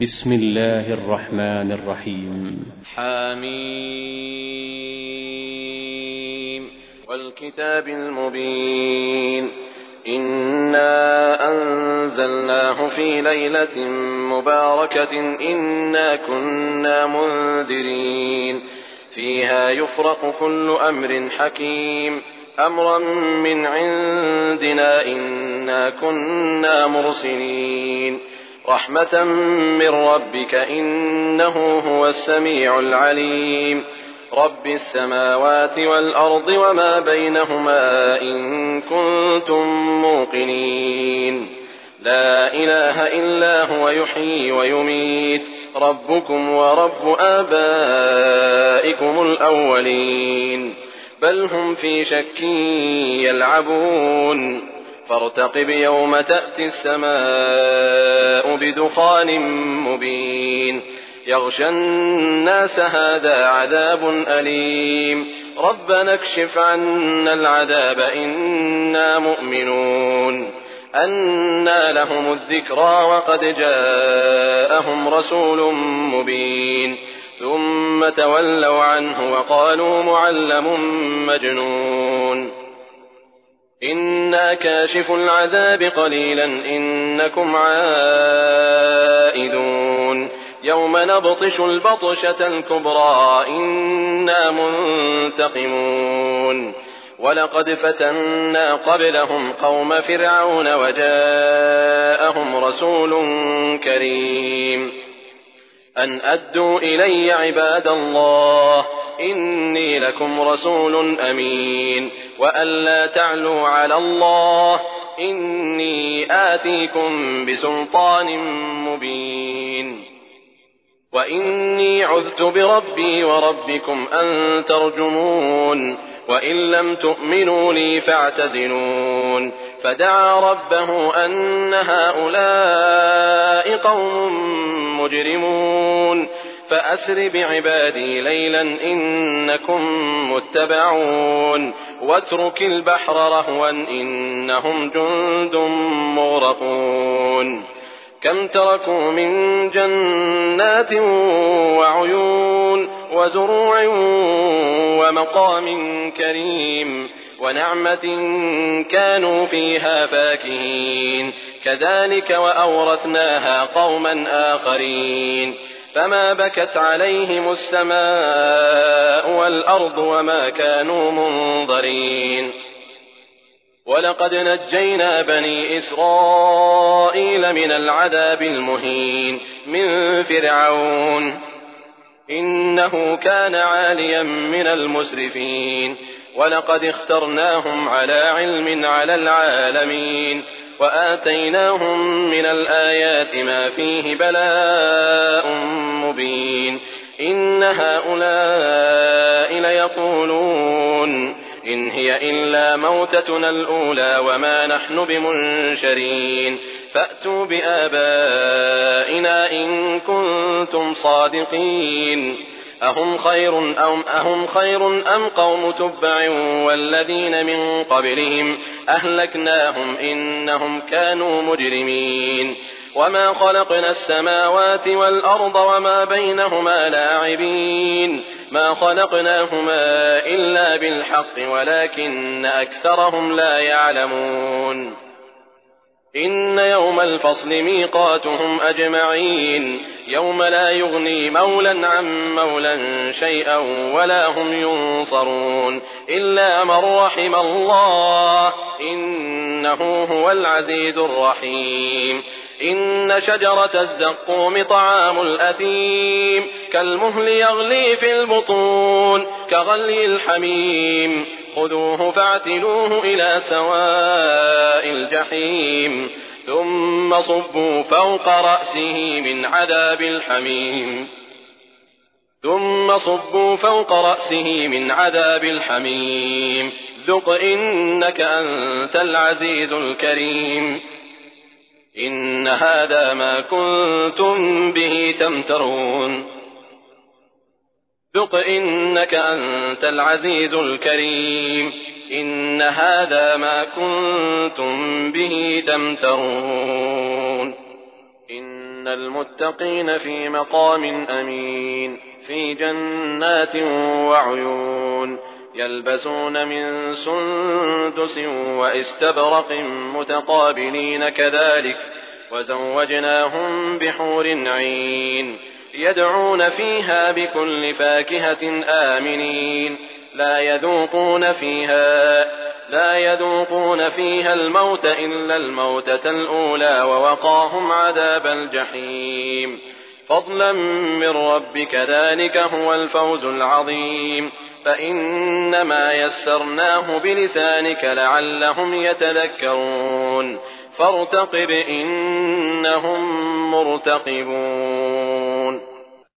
بسم الله الرحمن الرحيم. حميم والكتاب المبين إنا أنزلناه في ليلة مباركة إنا كنا منذرين فيها يفرق كل أمر حكيم أمرا من عندنا إنا كنا مرسلين رحمة من ربك إنه هو السميع العليم رب السماوات والأرض وما بينهما إن كنتم موقنين لا إله إلا هو يحيي ويميت ربكم ورب آبائكم الأولين بل هم في شك يلعبون فارتقب يوم تأتي السماء بدخان مبين يغشى الناس هذا عذاب أليم ربنا اكشف عنا العذاب إنا مؤمنون أنى لهم الذكرى وقد جاءهم رسول مبين ثم تولوا عنه وقالوا معلم مجنون إنا كاشف العذاب قليلا إنكم عائدون يوم نبطش البطشة الكبرى إنا منتقمون ولقد فتنا قبلهم قوم فرعون وجاءهم رسول كريم أن أدوا إلي عباد الله إني لكم رسول أمين وأن لا تعلوا على الله إني آتيكم بسلطان مبين وإني عذت بربي وربكم أن ترجمون وإن لم تؤمنوا لي فاعتزلون فدعا ربه أن هؤلاء قوم مجرمون فأسر بعبادي ليلا إنكم متبعون واترك البحر رهوا إنهم جند مغرقون كم تركوا من جنات وعيون وزروع ومقام كريم ونعمة كانوا فيها فاكهين كذلك وأورثناها قوما آخرين فما بكت عليهم السماء والأرض وما كانوا منظرين ولقد نجينا بني إسرائيل من العذاب المهين من فرعون إنه كان عاليا من المسرفين ولقد اخترناهم على علم على العالمين وآتيناهم من الآيات ما فيه بلاء مبين إن هؤلاء ليقولون إن هي إلا موتتنا الأولى وما نحن بمنشرين فأتوا بآبائنا إن كنتم صادقين أهم خير أم قوم تبع والذين من قبلهم أهلكناهم إنهم كانوا مجرمين وما خلقنا السماوات والأرض وما بينهما لاعبين ما خلقناهما إلا بالحق ولكن أكثرهم لا يعلمون إن يوم الفصل ميقاتهم أجمعين يوم لا يغني مولا عن مولا شيئا ولا هم ينصرون إلا من رحم الله إنه هو العزيز الرحيم إن شجرة الزقوم طعام الأثيم كالمهل يغلي في البطون كغلي الحميم خذوه فاعتلوه إلى سواء الجحيم ثم صبوا فوق رأسه من عذاب الحميم ذق إنك أنت العزيز الكريم إن هذا ما كنتم به تمترون ذق إنك أنت العزيز الكريم إن هذا ما كنتم به تمترون إن المتقين في مقام أمين في جنات وعيون يلبسون من سندس وإستبرق متقابلين كذلك وزوجناهم بحور عين يدعون فيها بكل فاكهة آمنين لا يذوقون فيها الموت إلا الموتة الأولى ووقاهم عذاب الجحيم فضلا من ربك ذلك هو الفوز العظيم فإنما يسرناه بلسانك لعلهم يتذكرون فارتقب إنهم مرتقبون